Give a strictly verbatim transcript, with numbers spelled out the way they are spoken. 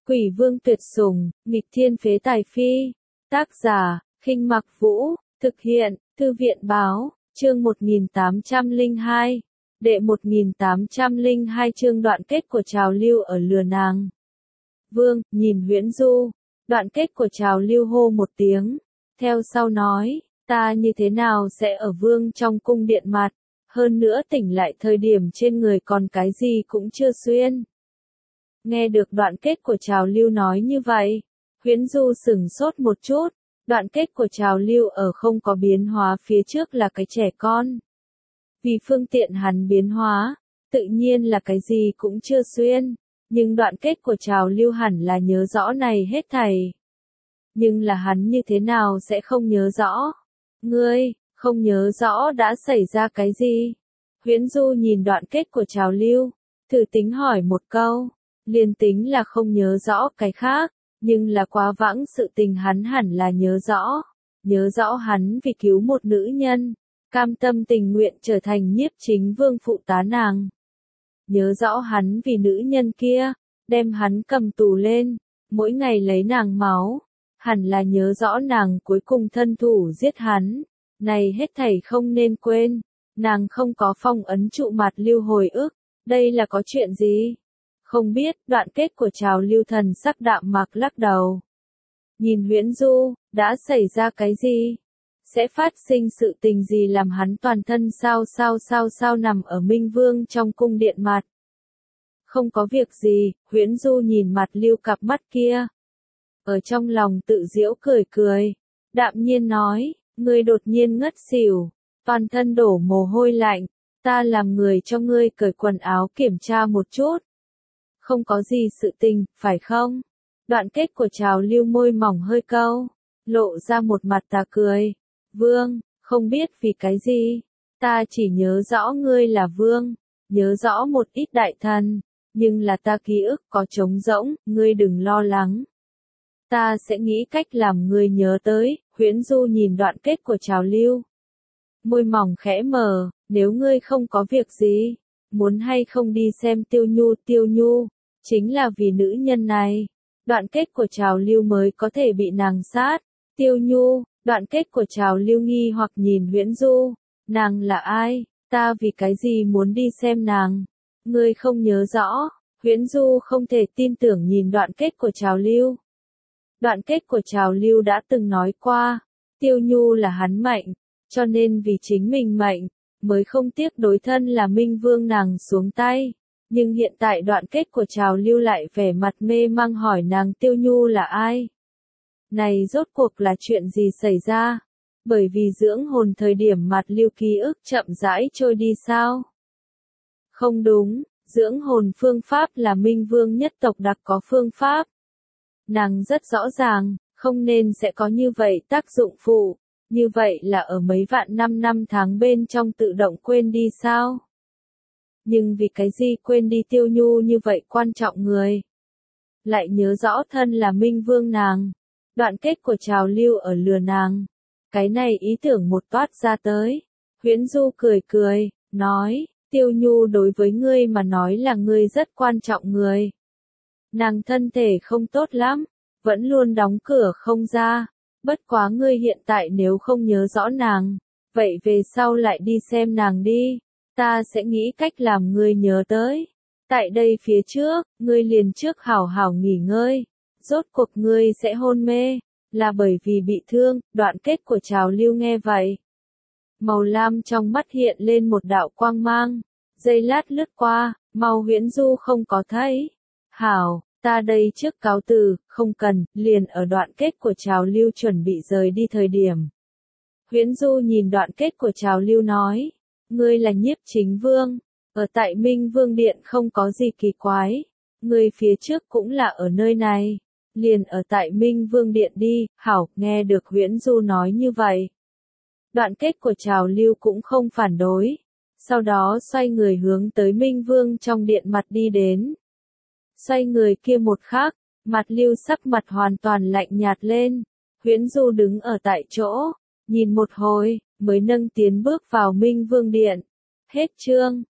Quỷ vương tuyệt sủng, nghịch thiên phế tài phi. Tác giả, Khinh Mặc Vũ, thực hiện, Thư viện báo, chương một nghìn tám trăm lẻ hai. Đệ một nghìn tám trăm lẻ hai chương đoạn kết của trào lưu ở lừa nàng. Vương, nhìn Huyễn Du, đoạn kết của trào lưu hô một tiếng, theo sau nói, ta như thế nào sẽ ở vương trong cung điện mặt, hơn nữa tỉnh lại thời điểm trên người còn cái gì cũng chưa xuyên. Nghe được đoạn kết của trào lưu nói như vậy, Huyễn Du sửng sốt một chút, đoạn kết của trào lưu ở không có biến hóa phía trước là cái trẻ con. Vì phương tiện hắn biến hóa, tự nhiên là cái gì cũng chưa xuyên, nhưng đoạn kết của trào lưu hẳn là nhớ rõ này hết thảy. Nhưng là hắn như thế nào sẽ không nhớ rõ? Ngươi, không nhớ rõ đã xảy ra cái gì? Huyễn Du nhìn đoạn kết của trào lưu, thử tính hỏi một câu, liền tính là không nhớ rõ cái khác, nhưng là quá vãng sự tình hắn hẳn là nhớ rõ, nhớ rõ hắn vì cứu một nữ nhân, cam tâm tình nguyện trở thành nhiếp chính vương phụ tá nàng. Nhớ rõ hắn vì nữ nhân kia, đem hắn cầm tù lên, mỗi ngày lấy nàng máu, hẳn là nhớ rõ nàng cuối cùng thân thủ giết hắn, này hết thảy không nên quên, nàng không có phong ấn trụ mặt lưu hồi ức, đây là có chuyện gì? Không biết, đoạn kết của trào lưu thần sắc đạm mạc lắc đầu. Nhìn Huyễn Du, đã xảy ra cái gì? Sẽ phát sinh sự tình gì làm hắn toàn thân sao sao sao sao nằm ở Minh Vương trong cung điện mặt? Không có việc gì, Huyễn Du nhìn mặt lưu cặp mắt kia. Ở trong lòng tự giễu cười cười, đạm nhiên nói, ngươi đột nhiên ngất xỉu, toàn thân đổ mồ hôi lạnh, ta làm người cho ngươi cởi quần áo kiểm tra một chút. Không có gì sự tình, phải không? Đoạn kết của trào lưu môi mỏng hơi câu, lộ ra một mặt tà cười. Vương, không biết vì cái gì, ta chỉ nhớ rõ ngươi là vương, nhớ rõ một ít đại thần, nhưng là ta ký ức có trống rỗng, ngươi đừng lo lắng. Ta sẽ nghĩ cách làm ngươi nhớ tới. Huyễn Du nhìn đoạn kết của trào lưu. Môi mỏng khẽ mở, nếu ngươi không có việc gì, muốn hay không đi xem Tiêu Nhu Tiêu Nhu, chính là vì nữ nhân này. Đoạn kết của trào lưu mới có thể bị nàng sát. Tiêu Nhu, đoạn kết của trào lưu nghi hoặc nhìn Huyễn Du, nàng là ai, ta vì cái gì muốn đi xem nàng, ngươi không nhớ rõ. Huyễn Du không thể tin tưởng nhìn đoạn kết của trào lưu. Đoạn kết của trào lưu đã từng nói qua, Tiêu Nhu là hắn mệnh, cho nên vì chính mình mệnh, mới không tiếc đối thân là Minh Vương nàng xuống tay. Nhưng hiện tại đoạn kết của trào lưu lại vẻ mặt mê mang hỏi nàng Tiêu Nhu là ai? Này rốt cuộc là chuyện gì xảy ra? Bởi vì dưỡng hồn thời điểm mặt lưu ký ức chậm rãi trôi đi sao? Không đúng, dưỡng hồn phương pháp là Minh Vương nhất tộc đặc có phương pháp. Nàng rất rõ ràng, không nên sẽ có như vậy tác dụng phụ, như vậy là ở mấy vạn năm năm tháng bên trong tự động quên đi sao? Nhưng vì cái gì quên đi Tiêu Nhu như vậy quan trọng người? Lại nhớ rõ thân là Minh Vương nàng, đoạn kết của trào lưu ở lừa nàng. Cái này ý tưởng một toát ra tới. Huyễn Du cười cười, nói, Tiêu Nhu đối với ngươi mà nói là ngươi rất quan trọng người. Nàng thân thể không tốt lắm, vẫn luôn đóng cửa không ra, bất quá ngươi hiện tại nếu không nhớ rõ nàng, vậy về sau lại đi xem nàng đi, ta sẽ nghĩ cách làm ngươi nhớ tới. Tại đây phía trước, ngươi liền trước hảo hảo nghỉ ngơi, rốt cuộc ngươi sẽ hôn mê, là bởi vì bị thương. Đoạn kết của trào lưu nghe vậy. Màu lam trong mắt hiện lên một đạo quang mang, giây lát lướt qua, mau Huyễn Du không có thấy. Hảo, ta đây trước cáo từ, không cần, liền ở đoạn kết của trào lưu chuẩn bị rời đi thời điểm. Huyễn Du nhìn đoạn kết của trào lưu nói, ngươi là nhiếp chính vương, ở tại Minh Vương Điện không có gì kỳ quái, ngươi phía trước cũng là ở nơi này, liền ở tại Minh Vương Điện đi. Hảo, nghe được Huyễn Du nói như vậy. Đoạn kết của trào lưu cũng không phản đối, sau đó xoay người hướng tới Minh Vương trong điện mặt đi đến. Xoay người kia một khắc, mặt lưu sắc mặt hoàn toàn lạnh nhạt lên. Huyễn Du đứng ở tại chỗ, nhìn một hồi, mới nâng tiến bước vào Minh Vương Điện. Hết chương.